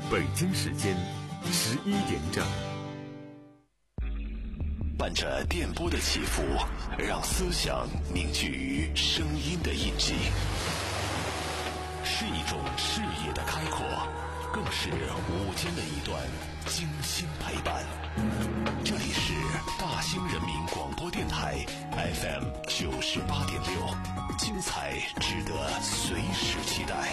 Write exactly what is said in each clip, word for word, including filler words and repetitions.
北京时间十一点整。 伴着电波的起伏，让思想凝聚于声音的印记，是一种视野的开阔，更是午间的一段精心陪伴。这里是大兴人民广播电台 F M 九十八点六，精彩值得随时期待。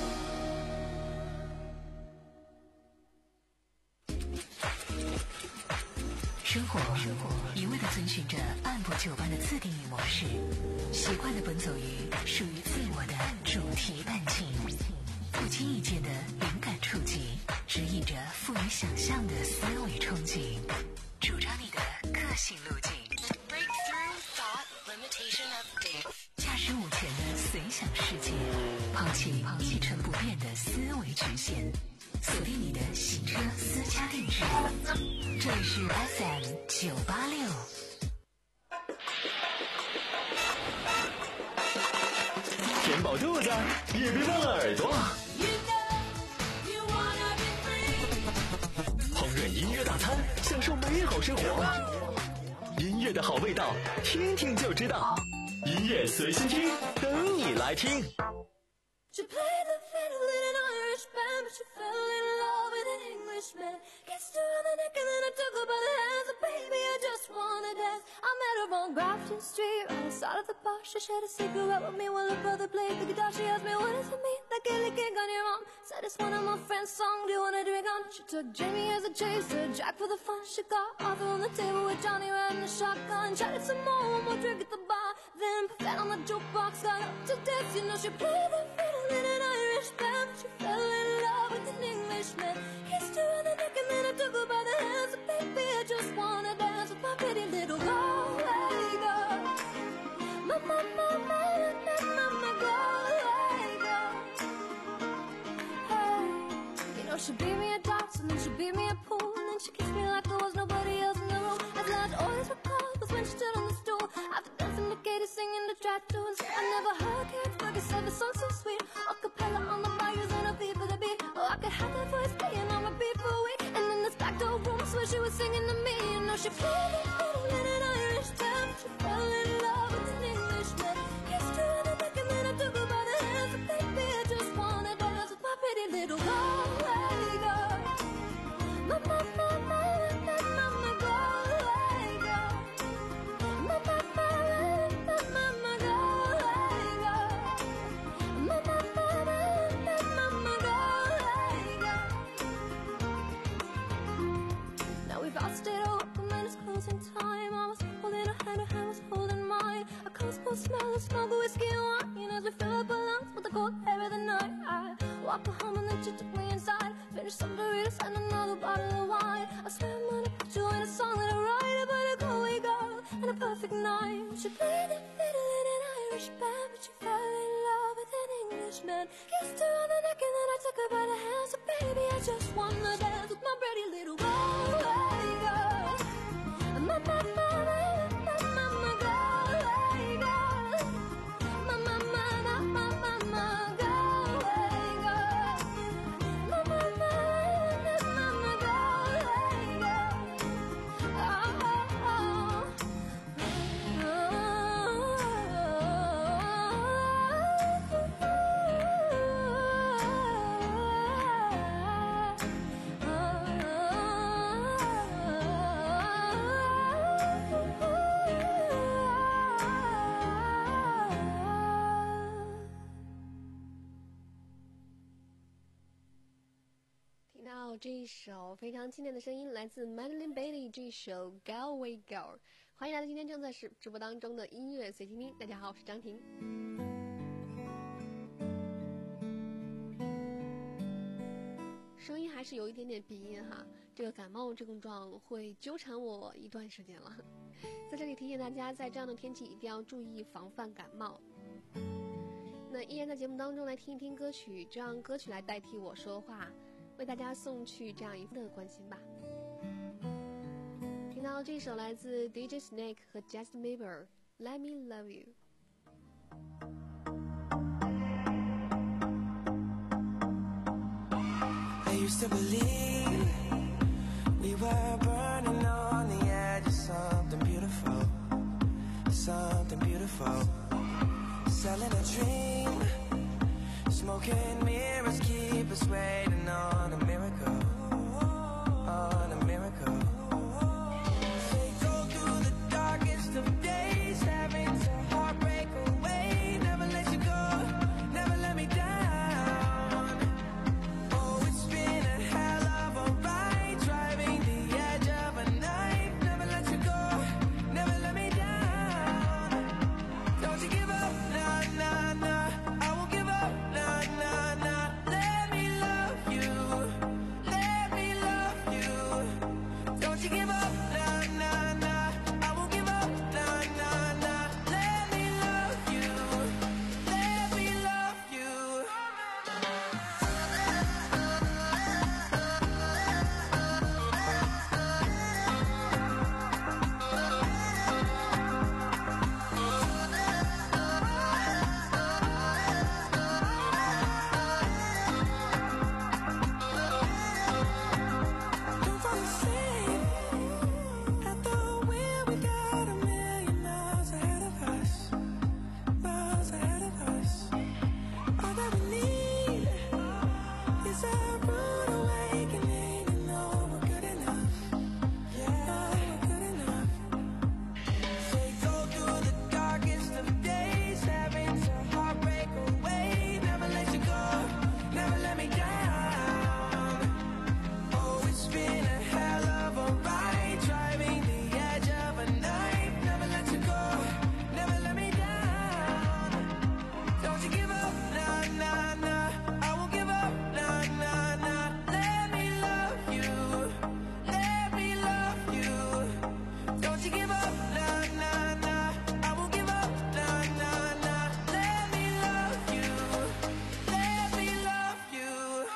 生活一味地遵循着按部就班的自定义模式，习惯地奔走于属于自我的主题弹琴，不经意间的灵感触及，指引着富于想象的思维憧憬，主张你的个性路径。Breakthrough thought limitation update， 驾驶舞前的随想世界，抛弃一成不变的思维局限，锁定你的行车私家定制。这里是 F M 九八六。 填饱肚子，也别忘了耳朵。烹饪音乐大餐，享受美好生活。音乐的好味道，听听就知道。音乐随心听，等你来听。 She played the fiddle in an Irish band, but she fell in love with an Englishman. Kissed her on the neck and then I took her by the hands. And baby, I just wanna dance. I met her on Grafton Street, right outside of the bar. She shared a cigarette with me while her brother played the guitar. She asked me, what does it mean, that gilly gig on your arm? Said it's one of my friend's songs, do you wanna drink on? She took Jamie as a chaser, Jack for the fun. She got Arthur on the table with Johnny riding the shotgun. Chatted some more, one more drink at the bar. Then fell on the jukebox, got up to dance. You know she played the fiddle in an Irish band, but she fell in love with an Englishman. Kissed her on the neck and then I took her by the hands. And baby, I just wanna dance with my pretty little Galway girl. My, my, my, my, my, my, my Galway girl. Hey, you know she beat me at darts and then she beat me at pool, and then she kissed me like there was nobody else in the room. As last always recalled was when she stood on the stool after dancing to Katie singing the track tunes. I never heard Kate Fergus say the song so sweet. A cappella on the bayous and a beat for the beat. Oh, I could have that voice playing on repeat for a week. And in this back door room, where she was singing to me. You know she played the fiddle in an Irish band, but she fell in love with an Englishman. Kissed her on the neck and then I took her by the hands. And baby, I just wanna dance with my pretty little Galway girl. My, my, my, my, my, my, my Galway girl. My, my, my, my, my, my Galway girl. My, my, my, my, my, my Galway girl. Now we've all stayed open when it's closing time. I was holding her hand, her hand was holding mine. A cold smell of smoke, whiskey and wine, as we fill up our lungs with the cold air of the night. I walked her home and then she took me inside. Finished some burritos and another bottle of wine. I swear I'm gonna put you in a song that I write about a Galway girl and a perfect night. She played the fiddle in an Irish band, but she fell in love with an Englishman. Kissed her on the neck and then I took her by the hand. So baby, I just wanna dance with my pretty little Galway girl. My, my, my, my, my, my Galway girl. My, my, my, my, my, my, my Galway girl. My, my, my, my, my Galway girl. Oh, oh, oh. 听到这一首非常经典的声音，来自 Madeline Bailey 这首 Galway Girl。欢迎来到今天正在直直播当中的音乐随听听。大家好，我是张婷。声音还是有一点点鼻音哈，这个感冒症状会纠缠我一段时间了。在这里提醒大家，在这样的天气一定要注意防范感冒。那依然在节目当中来听一听歌曲，就让歌曲来代替我说话，为大家送去这样一份的关心吧。听到这首来自 D J Snake 和 Justin Bieber Let Me Love You。 Hey used to believe we were burning on the edge of something beautiful, something beautiful. Selling a dream, smoking mirrors keep us waiting on a miracle, on a miracle. They go through the darkest of days, having to heartbreak away. Never let you go, never let me down. Oh, it's been a hell of a ride, driving the edge of a knife. Never let you go, never let me down. Don't you give up, nah, nah, nah. I won't give up, nah, nah, nah. Let me love you, let me love you. Don't you give up, nah, nah, nah. I won't give up, nah, nah, nah. Let me love you, let me love you. Don't fall asleep at the wheel. We got a million miles ahead of us, miles ahead of us. All that we need is a rude awakening to know we're good enough. Yeah, we're good enough. They go through the darkest of days, having to heartbreak away. Never let you go, never let me down. Oh, it's been a hell of a ride, driving the edge of a knife. Never let you go, never let me down. Don't you give up, nah, nah, nah. I won't give up, nah, nah, nah. Let me love you, let me love you. Don't you give up, nah, nah, nah. I won't give up, nah, nah, nah. Let me love you, let me love you.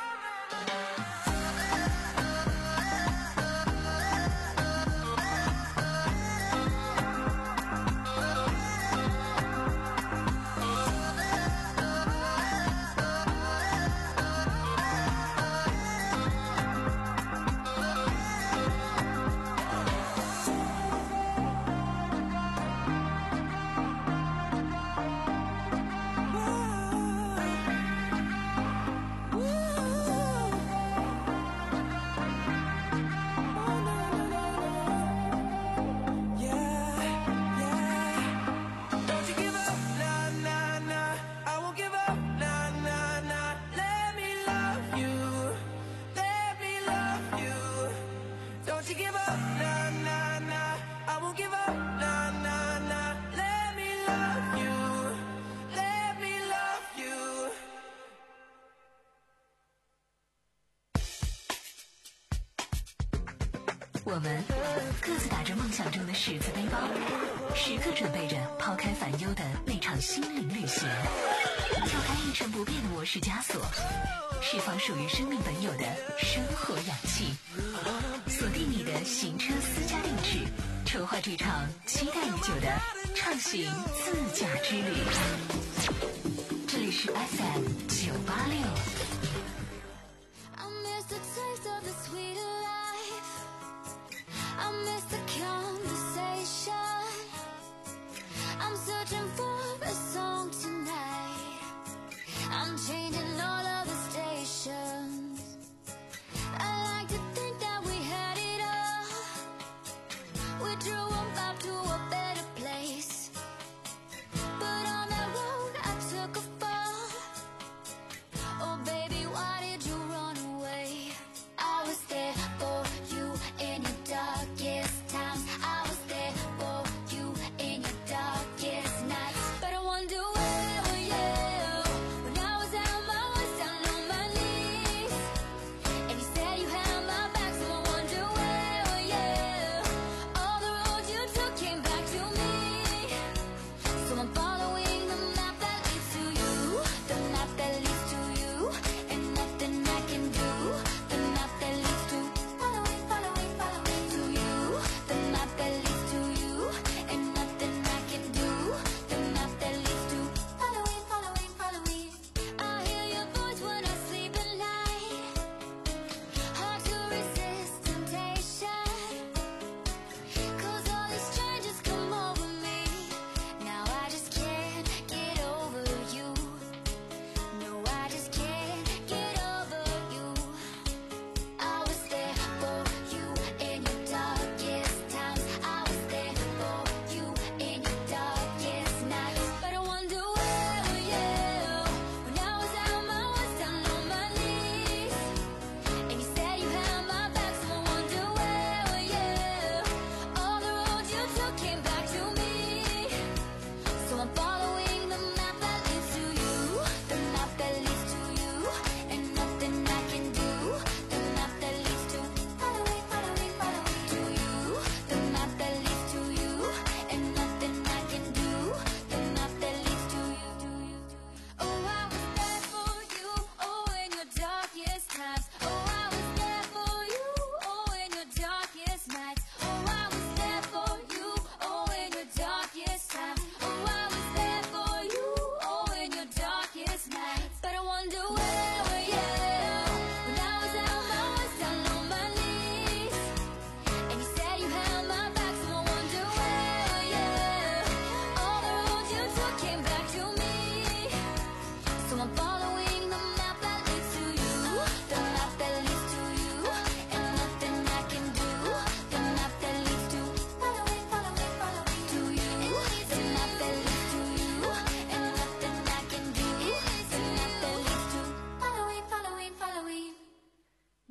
Don't you give up, nah, nah, nah. I won't give up, nah, nah, nah. Let me love you, let me love you. Don't you give up, nah, nah, nah. I won't give up, nah, nah, nah. Let me love you, let me love you. 我们各自打着梦想中的十字背包，时刻准备着抛开烦忧的那场心灵旅行，跳开一成不变的模式枷锁，释放属于生命本有的生活氧气。锁定你的行车私家定制，筹划这场期待已久的畅行自驾之旅。这里是 F M 九八六。 I miss the taste of the sweeter life. I miss the conversation. I'm searching for a song tonight. I'm changing all of the stations. I like to think that we had it all. We drove on back to a better place. But on that road I took a fall. Oh baby,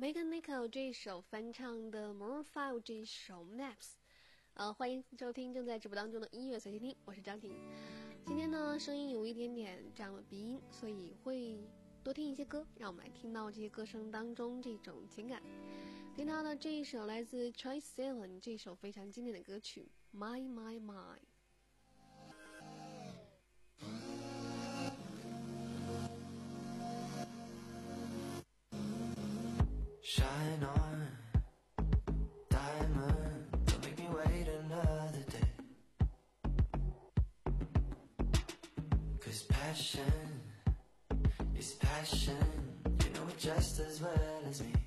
Megan Nichol 这首翻唱的 Maroon 五这首 Maps。呃，欢迎收听正在直播当中的音乐随心听，我是张婷。今天呢，声音有一点点这样的鼻音，所以会多听一些歌，让我们来听到这些歌声当中这种情感。听到的这一首来自 Troye Sivan 这首非常经典的歌曲 My My My。Shine on, diamond, don't make me wait another day. 'Cause passion is passion, you know it just as well as me.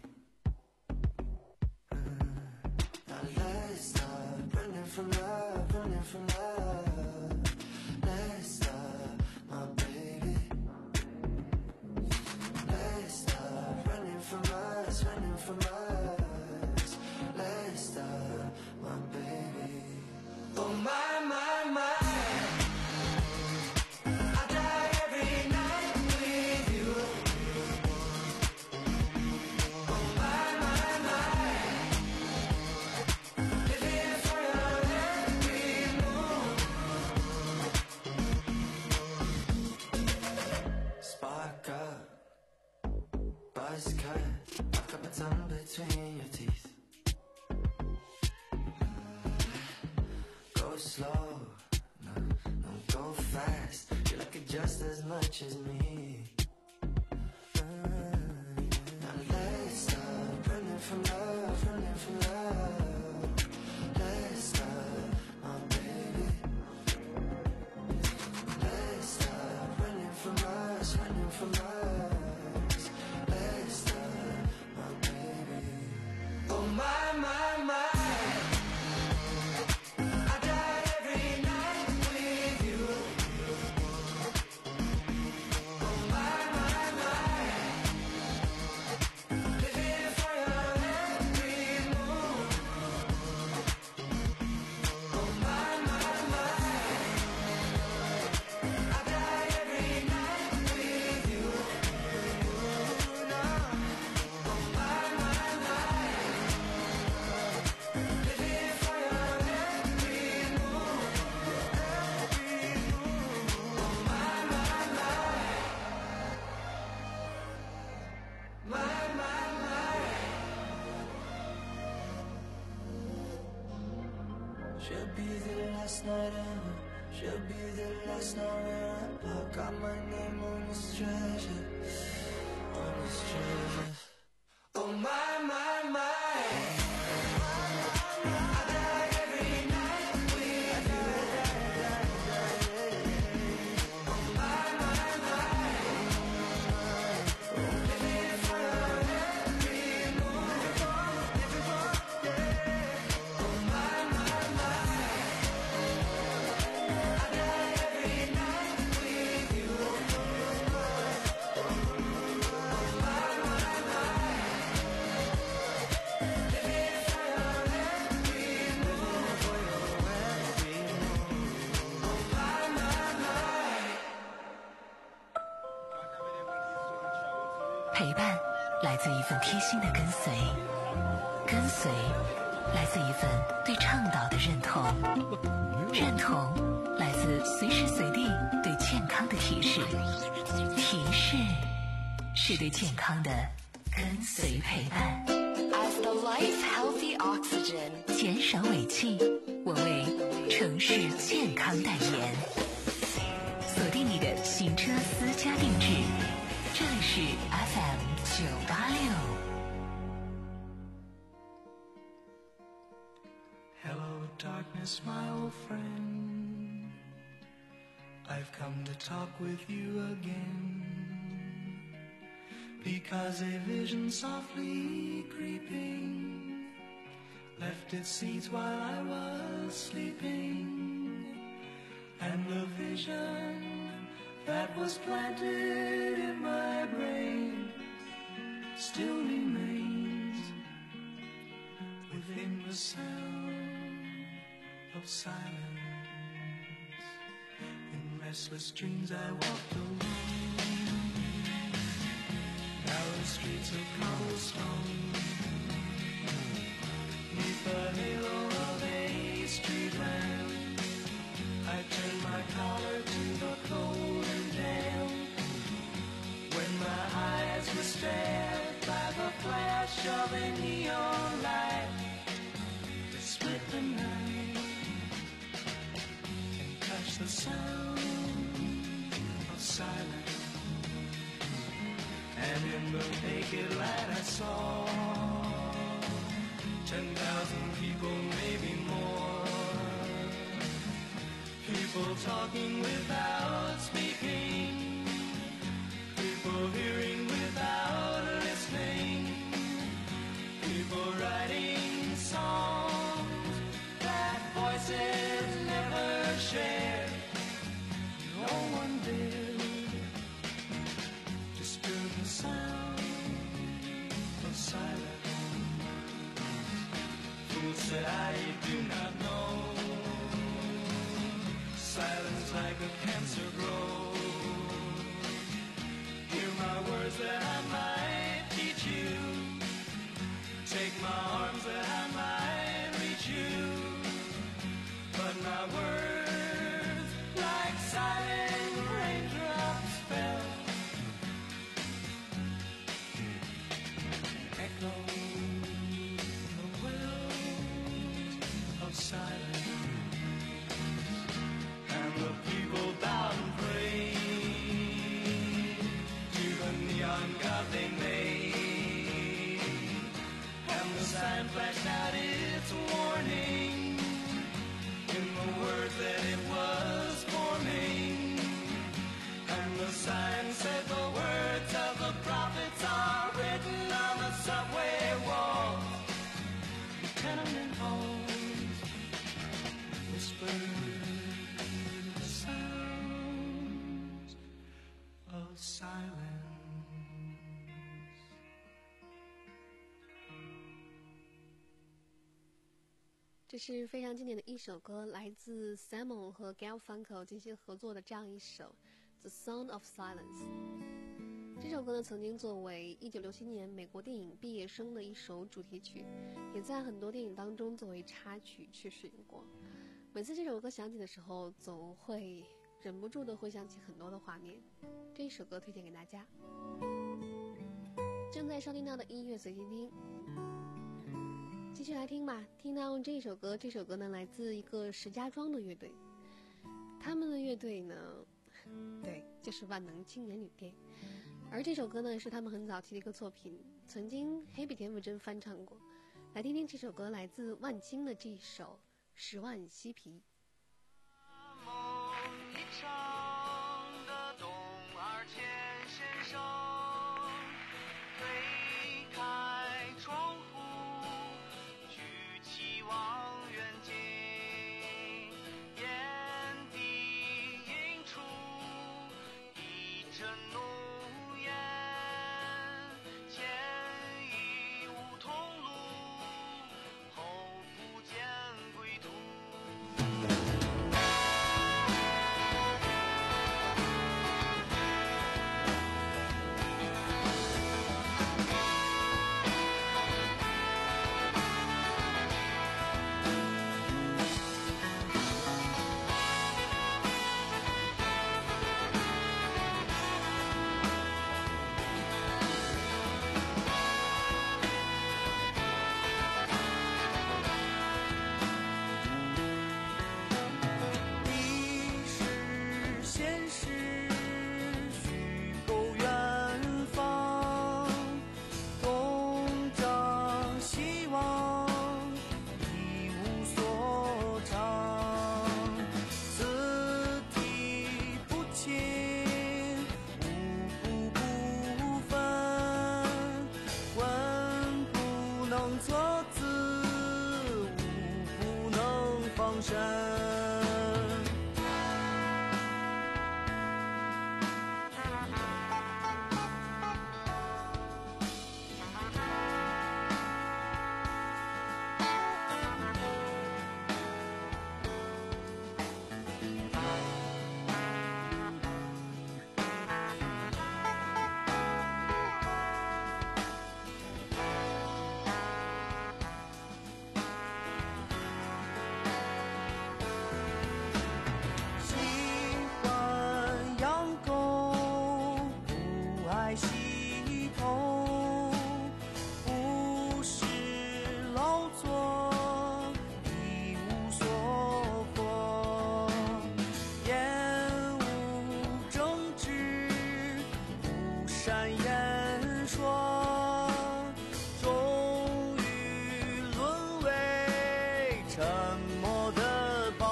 Now let's stop running from love, running from love. Let's stop, my baby. Let's stop running from us, running from us. Let's stop, my baby. Oh my, my, my. I die every night with you. Oh my, my, my. Living for your every move. Spark up, buzz cut. I've got my tongue between your teeth. Go slow, no, no, go fast. You like it just as much as me. Uh, now let's stop running from love, running from love. Let's stop, my baby. Let's stop running from us, running from us. Let's stop, my baby. Oh my, my, my. I die every night with you. Oh my, my, my. Living for your every move. Oh my, my, my. I die every night with you. No. Oh my, my, my. Living for your every move, every move. Oh my, my, my. My, my, my. Should be the last night ever. Should be the last night where I got my name on this treasure, on this treasure. Oh my, my, my. I die every night with you. Oh my, my, my. Living for your every move. Oh my, my, my. I die every night with you. Oh my, my, my. Living for your every move, for your every move. Oh my, my, my. 陪伴来自一份贴心的跟随，跟随来自一份对倡导的认同，认同来自随时随地对健康的提示，提示是对健康的跟随陪伴。As the life healthy oxygen， 减少尾气，我为城市健康代言。锁定你的行车私家定制，这里是 F M 九八六。 Hello, darkness, my old friend. I've come to talk with you again. Because a vision softly creeping left its seeds while I was sleeping. And the vision that was planted in my brain still remains within the sound of silence. In restless dreams I walked alone, narrow streets of cobblestone. flash of a neon light to split the night and touch the sound of silence. And in the naked light I saw ten thousand people, maybe more. People talking without speaking, people hearing without listening, people writing songs that voices never shared. No one dared disturb the sound of silence. Fool said I do not know. Silence like a cancer grows. Hear my words that I might teach you. Take my arms that I might reach you. But my words like silent raindrops fell. Echo the wells of silence. And the people bowed and prayed to the neon god they made. And the sign flashed out its warning in the words that it was forming. And the sign said the words of the prophets are written on the subway walls, tenement halls, whispered of silence. 这是非常经典的一首歌，来自 Simon 和 Garfunkel 进行合作的这样一首《The Sound of Silence》。这首歌呢，曾经作为一九六七年美国电影《毕业生》的一首主题曲，也在很多电影当中作为插曲去使用过。每次这首歌响起的时候，总会忍不住的回想起很多的画面。这一首歌推荐给大家。正在收听到的音乐随机听，继续来听吧。听到这一首歌，这首歌呢来自一个石家庄的乐队，他们的乐队呢，对，就是万能青年旅店。而这首歌呢是他们很早期的一个作品，曾经黑笔田馥甄翻唱过。来听听这首歌，来自万青的这一首《十万嬉皮》。 梦一场的东二千先生，推开窗户，举起望远镜，眼底映出一阵怒焰，前已无同路，后不见归途。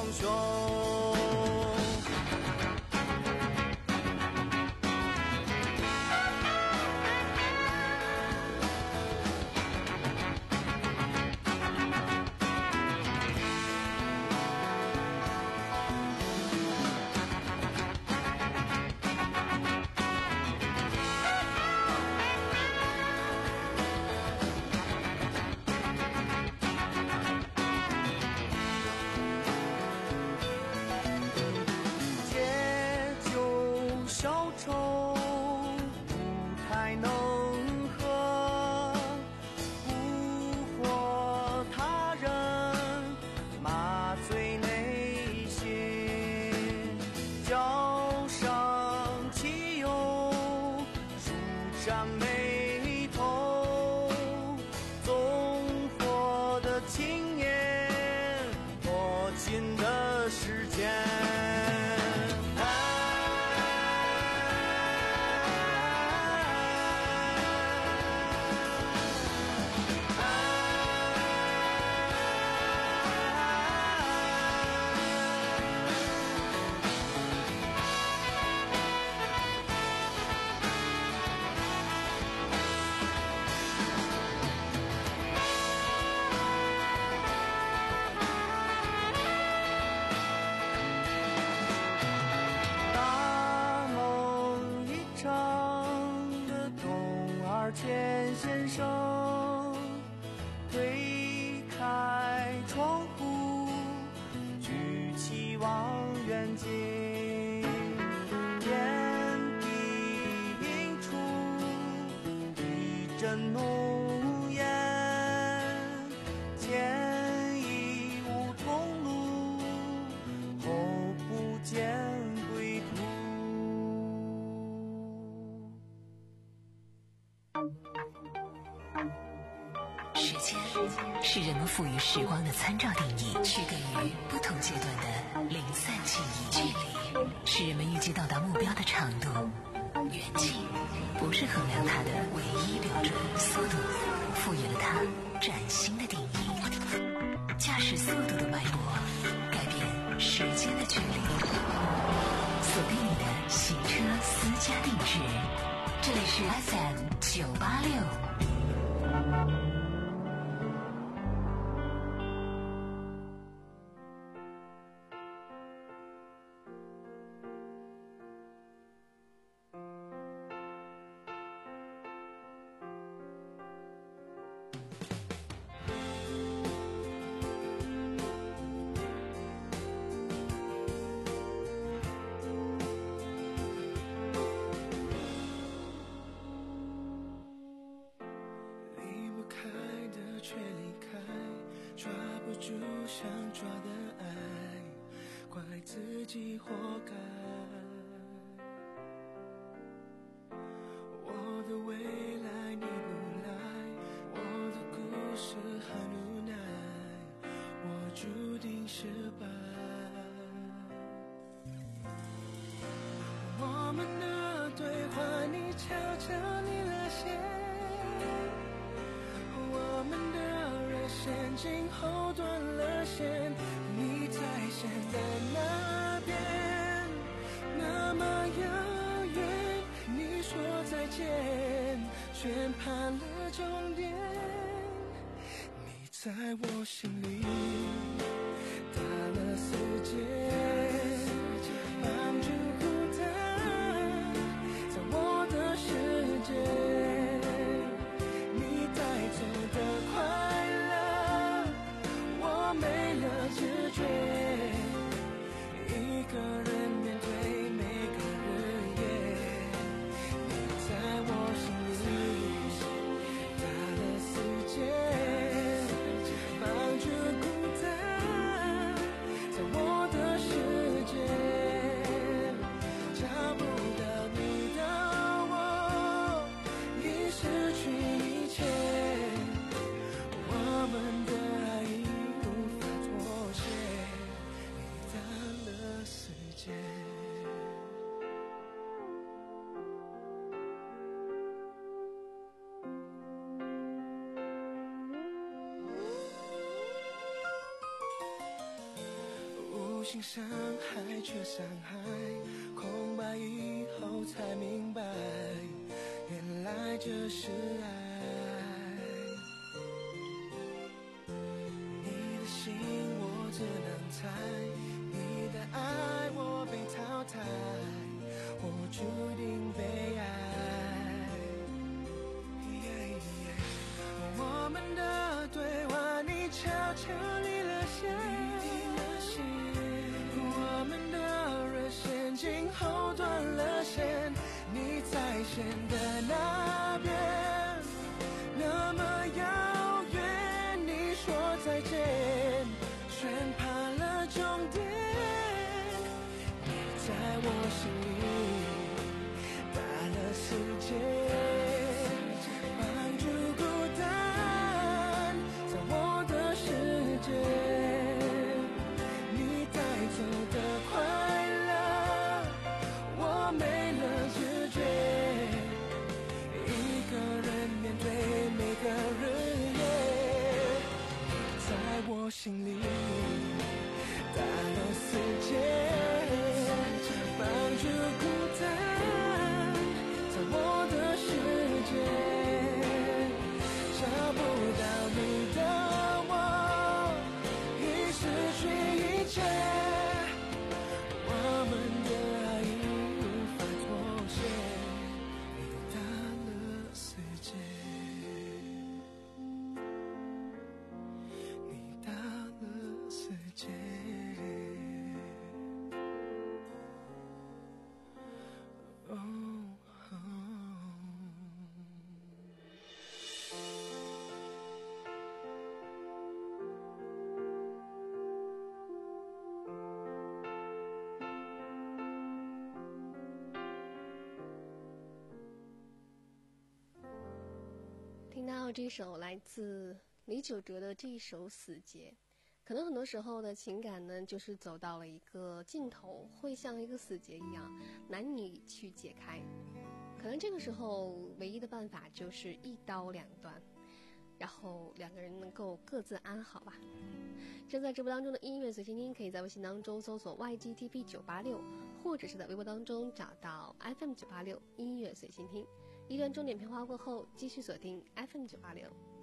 雄。田先生推开窗户，举起望远镜，天地映出一阵浓烟，前已无同路，后不见归途。 时间是人们赋予时光的参照定义，区隔于不同阶段的零散记忆。距离是人们预计到达目标的长度，远近不是衡量它的唯一标准。速度赋予了它崭新的定义，驾驶速度的脉搏改变时间的距离。锁定你的行车私家定制，这里是 F M 九八六。 却离开，抓不住想抓的爱，怪自己活该。我的未来你不来，我的故事很无奈，我注定失败。我们的对话你悄悄离了线，我们的热线今后断了线，你在线的那边那么遥远，你说再见宣判了终点，你在我心里打了死结，绑住孤单在我的世界，没了知觉，一个人面对每个日夜，你在我心里打了死结，绑住孤单在我的世心伤害却伤害，空白以后才明白，原来这是爱。你的心我只能猜，你的爱我被淘汰，我注定被爱。我们的对话你悄悄离了线，我们的热线今后断了线，你在线的那边那么遥远，你说再见全怕了终点，你在我心里打了世界，心里打了死结，绑住孤单，在我的世界找不到你的我，已失去一切，我们的爱已无法妥协，你打了死结。 听到这首来自李玖哲的这一首《死结》，可能很多时候的情感呢，就是走到了一个尽头，会像一个死结一样，难以去解开。可能这个时候唯一的办法就是一刀两断，然后两个人能够各自安好吧。正在直播当中的音乐随心听，可以在微信当中搜索 Y G T P 九八六，或者是在微博当中找到 F M 九八六音乐随心听。一段重点片花过后，继续锁定 F M 九八六。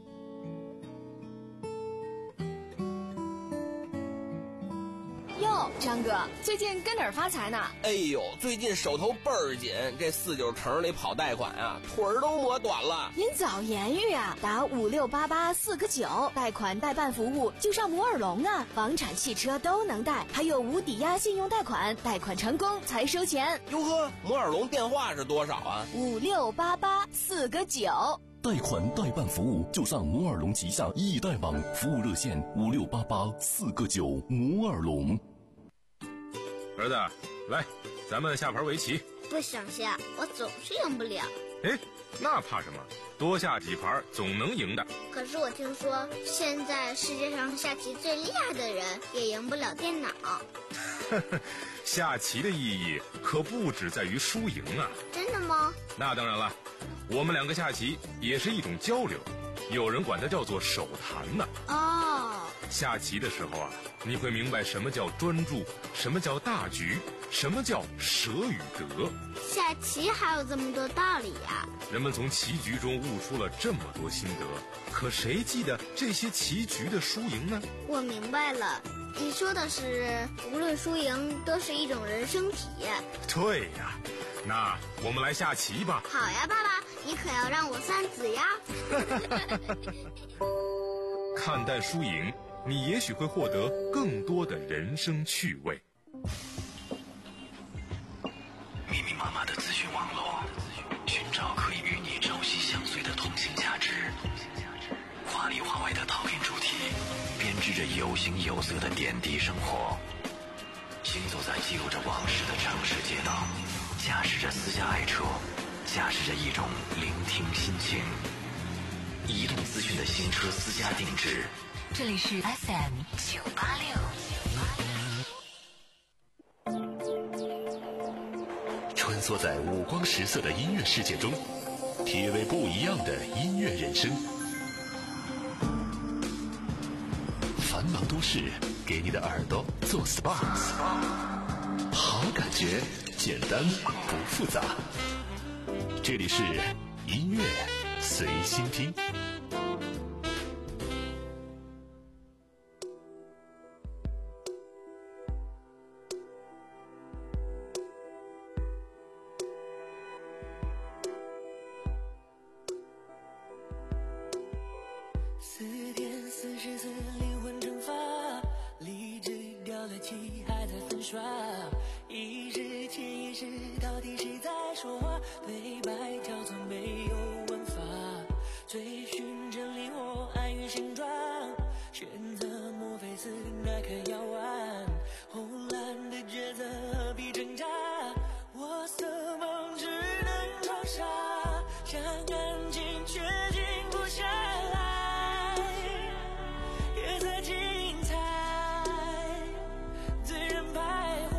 哟，张哥，最近跟哪儿发财呢？ 哎呦，最近手头倍儿紧，这四九城里跑贷款啊，腿儿都磨短了。 您早言语啊，打五六八八四个九，贷款代办服务就上摩尔龙啊，房产、汽车都能贷，还有无抵押信用贷款，贷款成功才收钱。 哟呵，摩尔龙电话是多少啊？ 五六八八四个九。 贷款代办服务就上摩尔龙旗下易贷网，服务热线五六八八四个九。摩尔龙。 儿子，来，咱们下盘围棋。 不想下，我总是赢不了。 哎，那怕什么？多下几盘总能赢的。 可是我听说，现在世界上下棋最厉害的人也赢不了电脑。 下棋的意义可不只在于输赢啊。 真的吗？ 那当然了，我们两个下棋也是一种交流，有人管它叫做手谈呢。 哦， 下棋的时候啊，你会明白什么叫专注，什么叫大局，什么叫舍与得。 下棋还有这么多道理呀！ 人们从棋局中悟出了这么多心得，可谁记得这些棋局的输赢呢？ 我明白了，你说的是无论输赢都是一种人生体验。 对呀，那我们来下棋吧。 好呀，爸爸，你可要让我三子呀。 看淡输赢，你也许会获得更多的人生趣味。 密密麻麻的资讯网络，寻找可以与你朝夕相随的同性价值，华里华外的陶片主题，编织着有形有色的点滴生活。行走在记录着往事的城市街道，驾驶着私家爱车，驾驶着一种聆听心情。移动资讯的新车私家定制， 这里是 F M 九八六。 穿梭在五光十色的音乐世界中，体味不一样的音乐人生。烦廊都市给你的耳朵做 S P A， 好感觉，简单不复杂。这里是音乐随心听。 四点四十四，灵魂蒸发，理智掉了漆，还在粉刷。意识潜意识，到底谁在说话？对白交错没有文法，追寻真理或安于现状，选择莫非是那颗药丸？红蓝的抉择何必挣扎？我色梦只能装傻，想安静却静不下来。夜色精彩，醉人徘徊。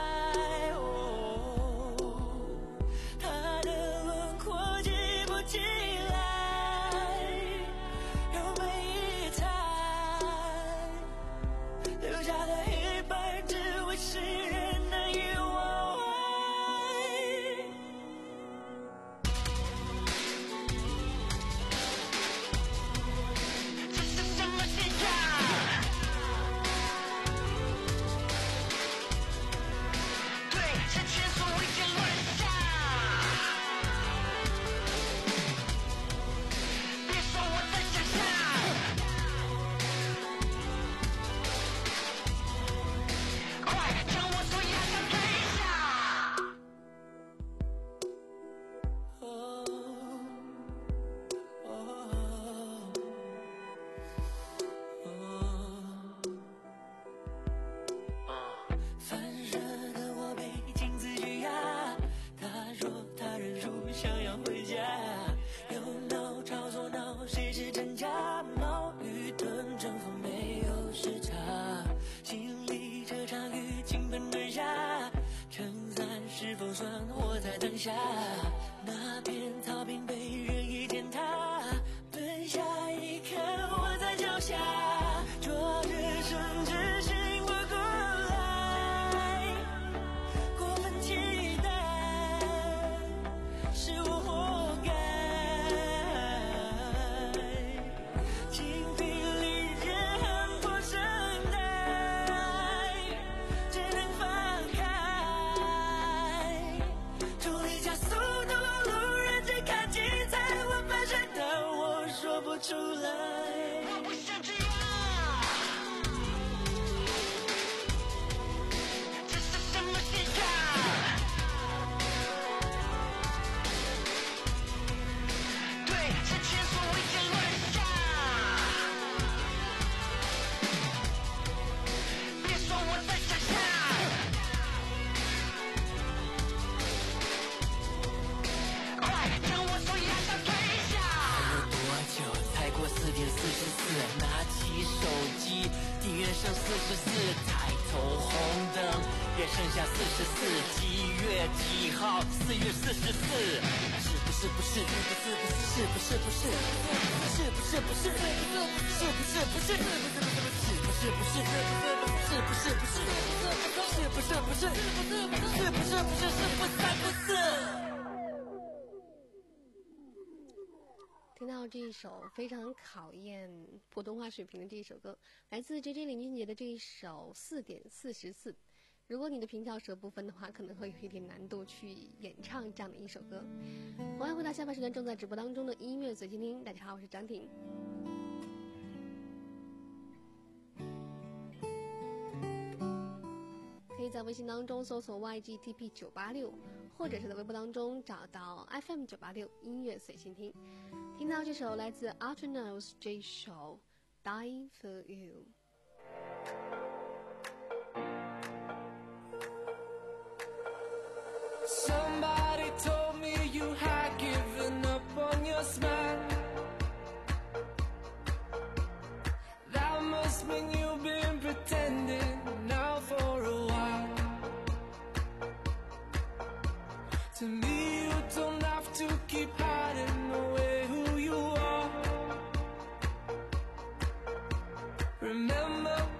哦，他的轮廓记不起来，有每一台留下的黑白，只为世人难以忘怀。这是什么心态？对，这全所谓的乱象。别说我在想象，快将我所压的推下。哦反射的我被镜子拘押，他说他认输，想要回家。有脑朝左脑，谁是真假？矛与盾，正负没有时差。心里这场雨倾盆而下，撑伞是否算活在当下？那片草坪被任意践踏，蹲下一看我在脚下，昨日甚至醒不过来，过分期待是我活该，精疲力竭喊破声带，只能放开，重力加速度，路人只看精彩，我发现但我说不出来。我不想这样，这是什么心态？对，这全所谓的乱象。别说我在想象，快将我所压的推下。还有多久才过四点四十四？拿起手机，订阅剩四十四，抬头红灯，也剩下四十四。几月几号？四月四十四。是不是不是？是不是不是？是不是不是？是不是不是？是不是不是？是不是不是？是不是不是？是不是不是？是不是不是？是不是不是？是不三不四？ 听到这一首非常考验普通话水平的这一首歌，来自 J J 林俊杰的这一首四点四十四。如果你的平翘舌不分的话，可能会有一点难度去演唱这样的一首歌。欢迎回到下半时段正在直播当中的音乐随心听。大家好，我是张婷。可以在微信当中搜索 Y G T P 九八六，或者是在微博当中找到 F M 九八六音乐随心听。听到这首来自 Ultranoise 这一首 Dying for You。 Somebody told me you had given up on your smile. That must mean you've been pretending now for a while. To me you don't have to keep hiding away who you are. Remember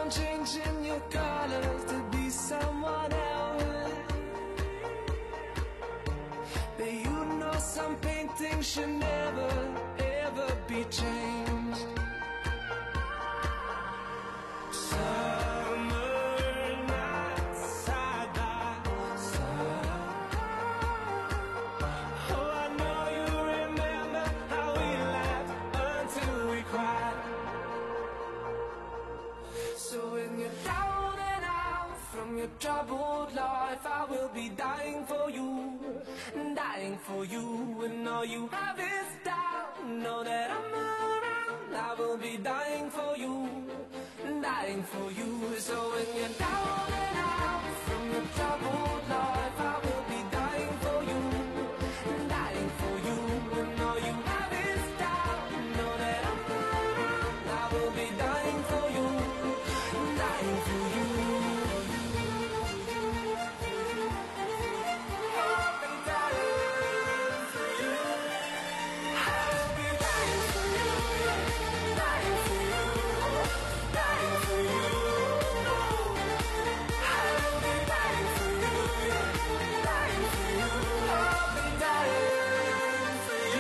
on changing your colors to be someone else. But you know some paintings should never, ever be changed. Summer nights side by side. Oh, I know you remember how we laughed until we cried. So when you're down and out from your troubled life, I will be dying for you, dying for you. When all you have is doubt, know that I'm around. I will be dying for you, dying for you. So when you're down and out from your troubled life, I will be dying for you, dying for you. When all you have is doubt, know that I'm around. I will be dying for you, dying for you. I'll be dying for you. I'll be dying for you, dying for you, dying for you. I'll be dying for you, dying for you. I'll be dying for you.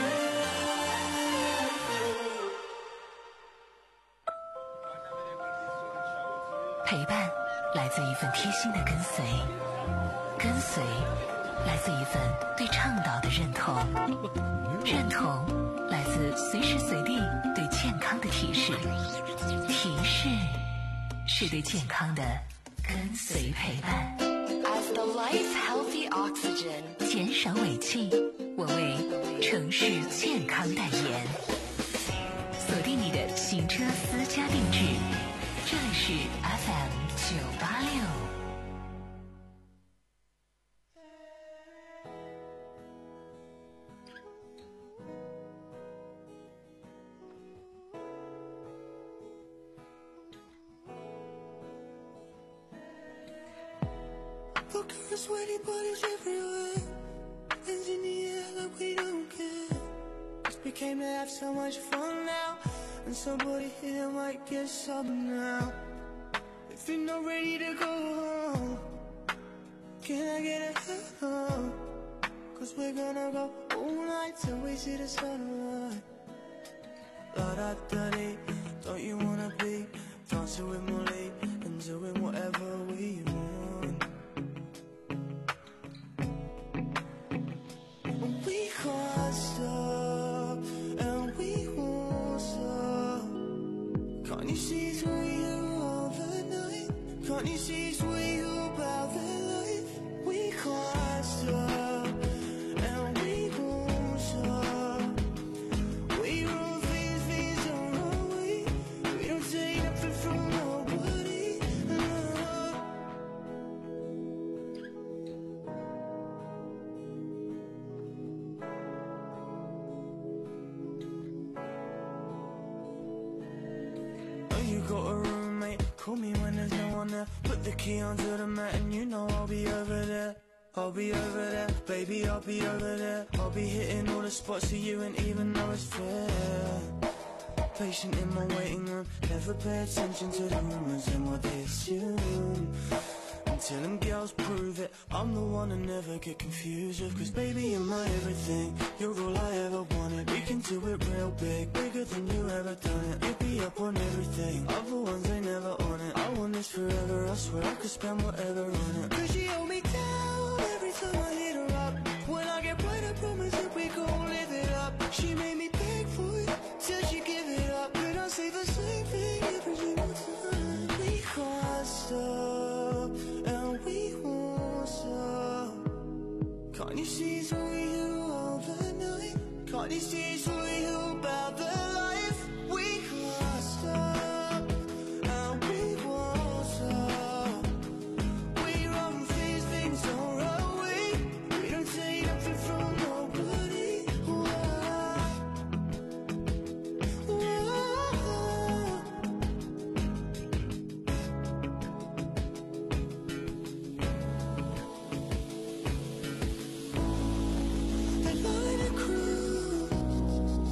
陪伴来自一份贴心的跟随，跟随来自一份对倡导的认同，认同来自随时随地对健康的提示，提示是对健康的跟随陪伴。As the life healthy oxygen， 减少尾气，我为城市健康代言。锁定你的行车私家定制，这里是 F M 九八六。 Look, we're sweaty bodies everywhere. Hands in the air like we don't care. Just we came to have so much fun now, and somebody here might get something now. If you're not ready to go home, can I get a hello? Cause we're gonna go all night till we see the sunrise. La da da dee, don't you wanna be dancing with Molly and doing whatever we want? We can't stop, and we won't stop. Can't you see through you all the night? Can't you see through you about the life? We can't stop, and we won't stop. We run things, things on our way. We don't take nothing from nobody. No. Oh, you got a roommate, call me when there's no one there. Put the key onto the mat and you know I'll be over there. I'll be over there, baby, I'll be over there. I'll be hitting all the spots for you and even though it's fair. Patient in my waiting room, never pay attention to the rumors and what they assume. Until them girls prove it, I'm the one to never get confused with. Cause baby, you're my everything, you're all I ever wanted. We can do it real big, bigger than you ever done it. You'll be up on everything, other ones they never on it. I want this forever, I swear I could spend whatever on it. Cause she hold me down every time I hit her up. When I get right, I promise that we gon' live it up. She made me beg for it, till she give it up. But I say the same thing every single time. We can't stop, and we won't stop. Can't you see through you all the night? Can't you see through you about the life? We can't stop, and we won't stop. We run things, things on our way. We don't take nothing from nobody. Whoa. Whoa. The line of cruise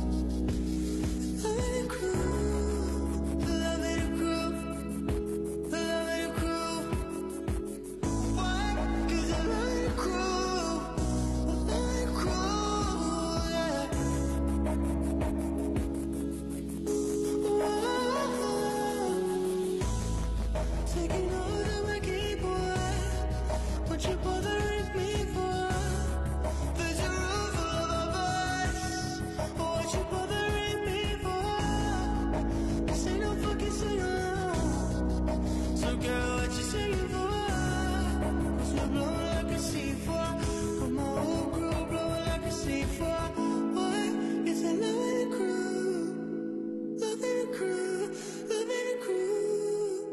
I can say you're wrong. So girl, what you say you for? 'Cause we're blowing like a C four. Got my whole crew blowing like a C four. Boy, it's a loving crew, loving crew, loving crew.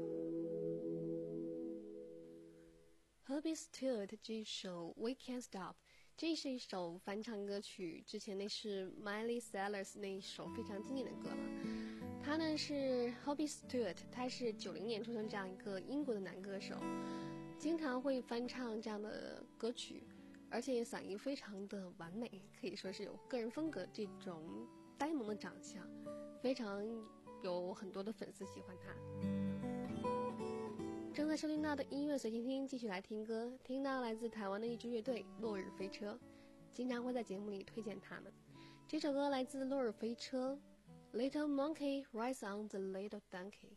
Herbie Stewart 这首 We Can't Stop， 这是一首翻唱歌曲，之前那是 Miley Cyrus 那一首非常经典的歌了。他呢是 Herbie Stewart， 他是九零年出生这样一个英国的男歌手，经常会翻唱这样的歌曲，而且嗓音非常的完美，可以说是有个人风格，这种呆萌的长相，非常有很多的粉丝喜欢他。正在收听到的音乐随听听，继续来听歌，听到来自台湾的一支乐队落日飞车，经常会在节目里推荐他们。这首歌来自落日飞车 Little Monkey Rides on the Little Donkey。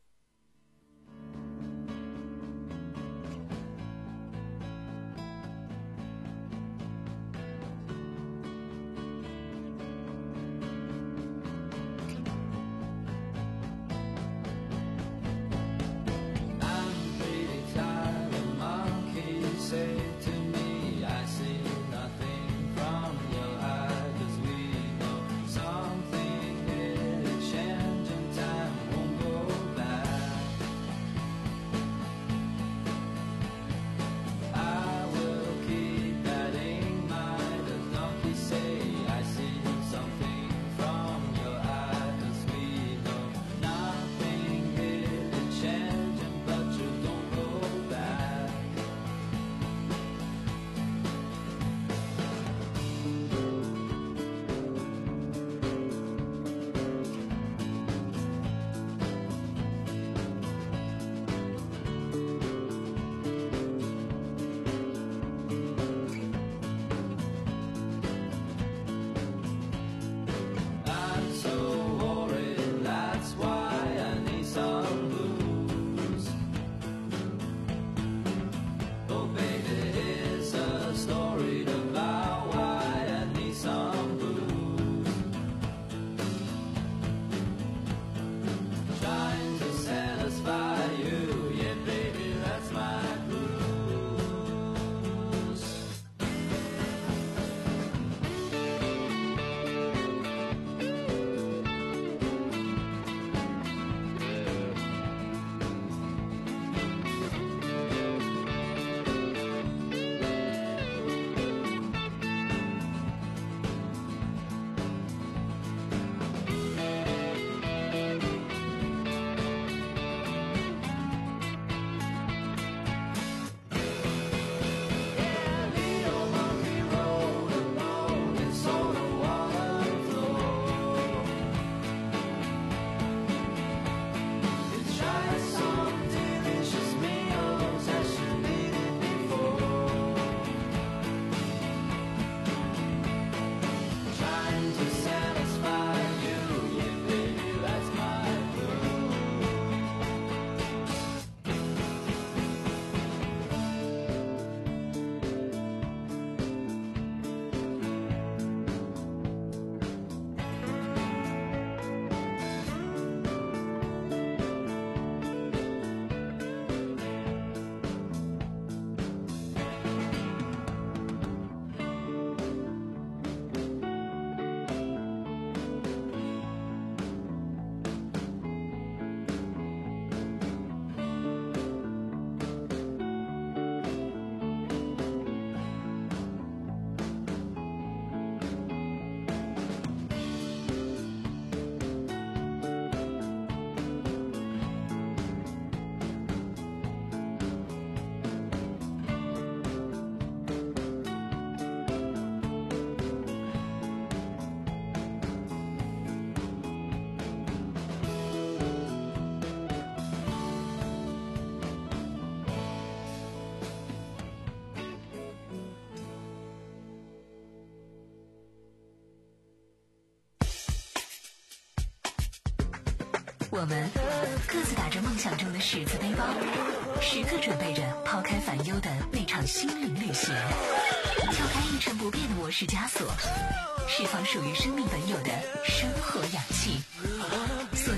我们各自打着梦想中的十字背包，时刻准备着抛开烦忧的那场心灵旅行，敲开一成不变的我式枷锁，释放属于生命本有的生活氧气，锁定你的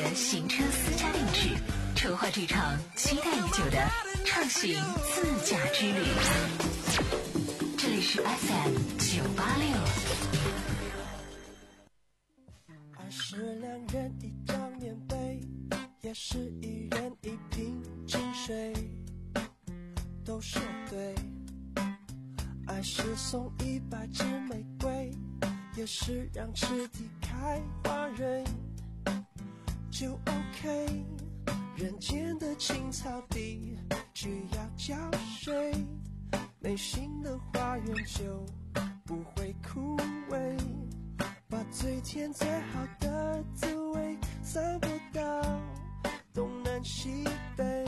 行车私家定制，筹划这场期待已久的畅行自驾之旅。这里是 F M 九八六。 爱是两人一张棉被，也是一人一瓶清水，都说对。爱是送一百支玫瑰，也是让池底开花蕊，就 OK。人间的青草地需要浇水，内心的花园就不会枯萎，把最甜最好的滋味散播到东南西北。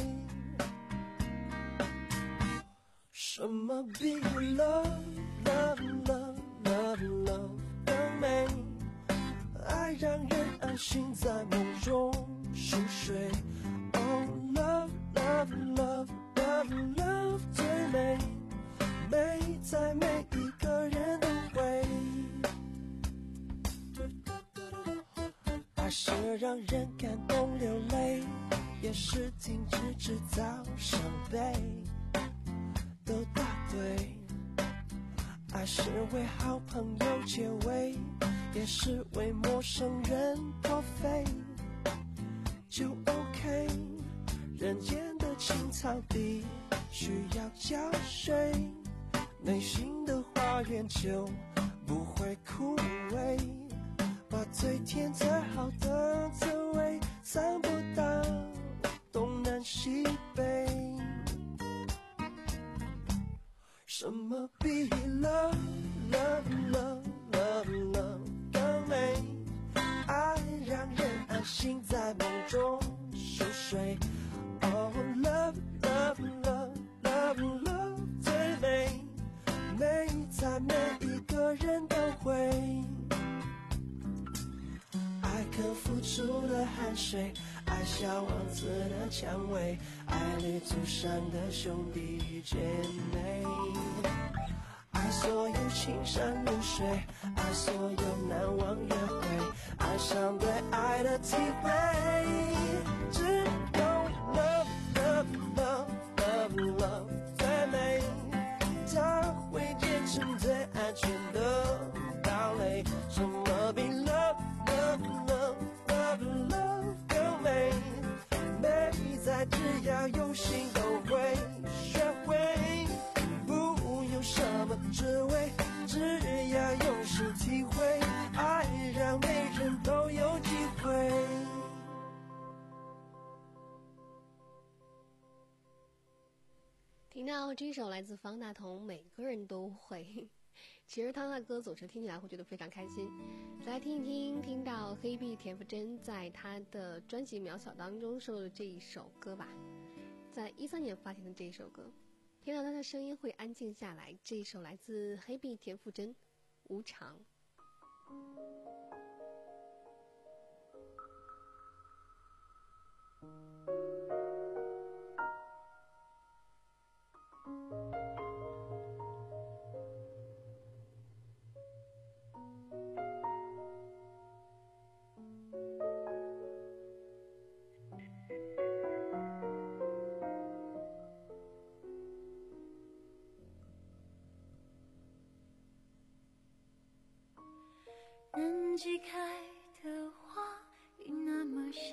什么比 love love love love love 更美？爱让人安心在梦中熟睡。Oh love love love love love 最美，美在每一个人都会。爱是让人感动流泪，也是停止制造伤悲，都答对。爱是为好朋友结尾，也是为陌生人破费，就 OK。 人间的青草地需要浇水，内心的花园就不会枯萎，把最甜最好的滋味散播到东南西北。什么比 love love love love love 更美？爱让人安心在梦中熟睡。Oh love love love love love 最美，美在每一个人都会。爱肯付出的汗水，爱小王子的蔷薇，爱旅途上的兄弟与姐妹，爱所有青山绿水，爱所有难忘约会，爱上对爱的体会。只有 love love love love love 最美，它会变成最安全的堡垒。什么比 love love love love love 更美？美在只要有心都会学会，不用什么滋味，只要用心体会，爱让每人都有机会。 听到这首来自方大同，每个人都会。其实他的歌总是听起来会觉得非常开心。来听一听，听到黑碧田馥甄在他的专辑《渺小》当中收录的这一首歌吧，在一三年发行的这一首歌，听到他的声音会安静下来。这一首来自黑碧田馥甄，《无常》。 人际开的花已那么小，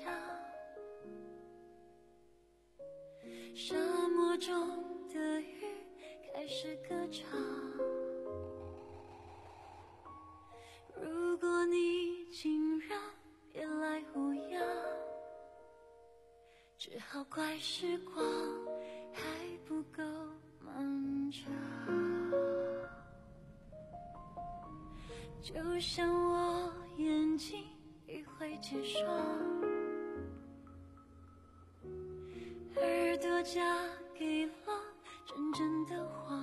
沙漠中的鱼开始歌唱。如果你竟然别来无恙，只好怪时光还不够漫长。就像我眼睛已会结霜，耳朵嫁给了真正的谎。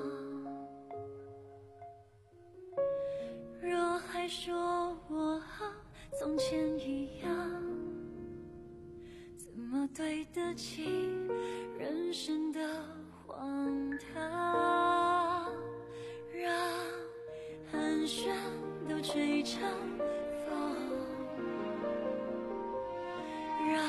若还说我和从前一样，怎么对得起人生的荒唐？让寒暄都吹成风，让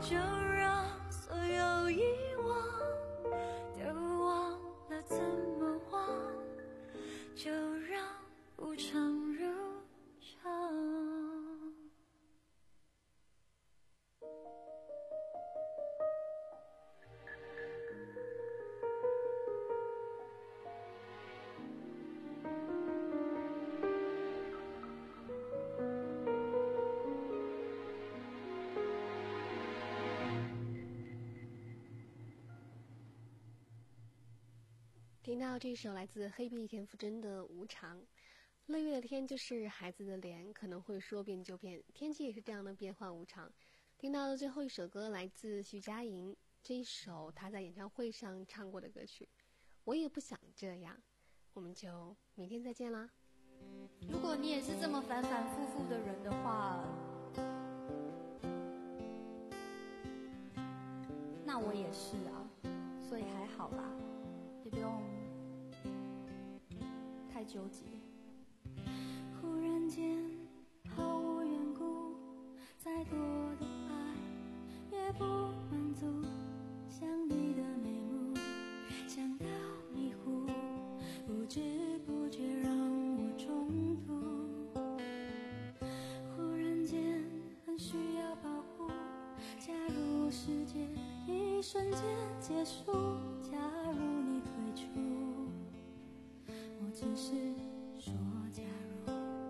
就让所有遗忘都忘了怎么忘，就让无常如常。 听到这首来自黑碧田馥甄的《无常》，六月的天就是孩子的脸，可能会说变就变，天气也是这样的变幻无常。听到的最后一首歌来自徐佳莹，这一首她在演唱会上唱过的歌曲，我也不想这样。我们就明天再见啦。 如果你也是这么反反复复的人的话，那我也是啊，所以还好啦，也不用太纠结。忽然间毫无缘故，再多的爱也不满足，想你的眉目，想到迷糊，不知不觉让我中毒。忽然间很需要保护，假如世界一瞬间结束，假如你退出，我只是说假如。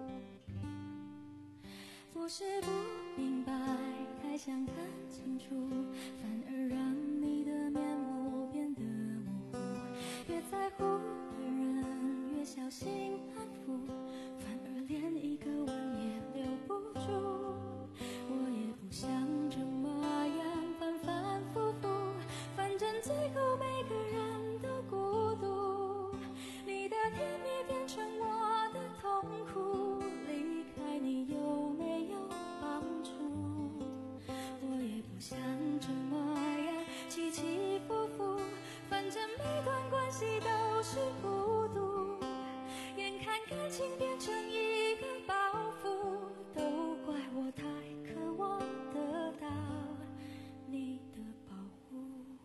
不是不明白，太想看清楚，反而让你的面目变得模糊。越在乎的人越小心安抚，反而连一个吻也留不住。我也不想这么样反反复复，反正最后每个人都孤独。你的甜蜜变成我的痛苦，离开你有没有帮助？我也不想这么样起起伏伏，反正每段关系都是孤独。眼看感情变成一个包袱，都怪我太渴望得到你的保护。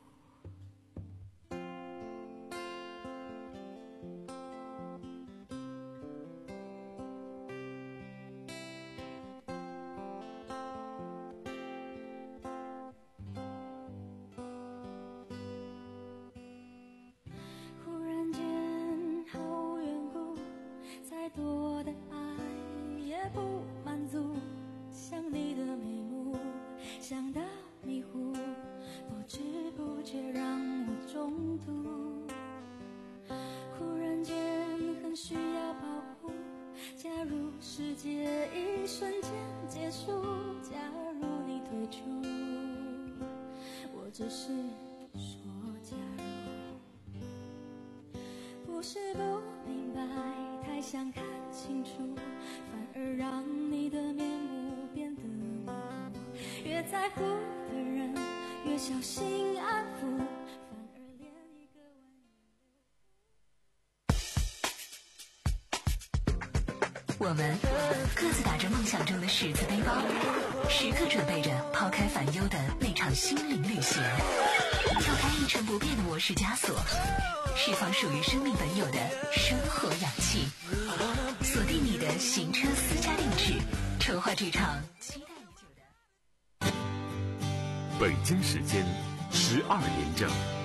忽然间毫无缘故，再多的爱也不满足，想你的眉目，想到迷糊，不知不觉让我中毒。忽然间很需要保护，假如世界一瞬间结束，假如你退出，我只是说假如。不是不明白，太想看清楚，反而让你的面目变得模糊。越在乎的人越小心安抚，反而连一个我们各自打着梦想中的十字背包，时刻准备着抛开烦忧的那场心灵旅行，跳开一成不变的模式枷锁，释放属于生命本有的生活氧气，锁定你的行车私家定制，筹划这场期待已久的北京时间十二点整。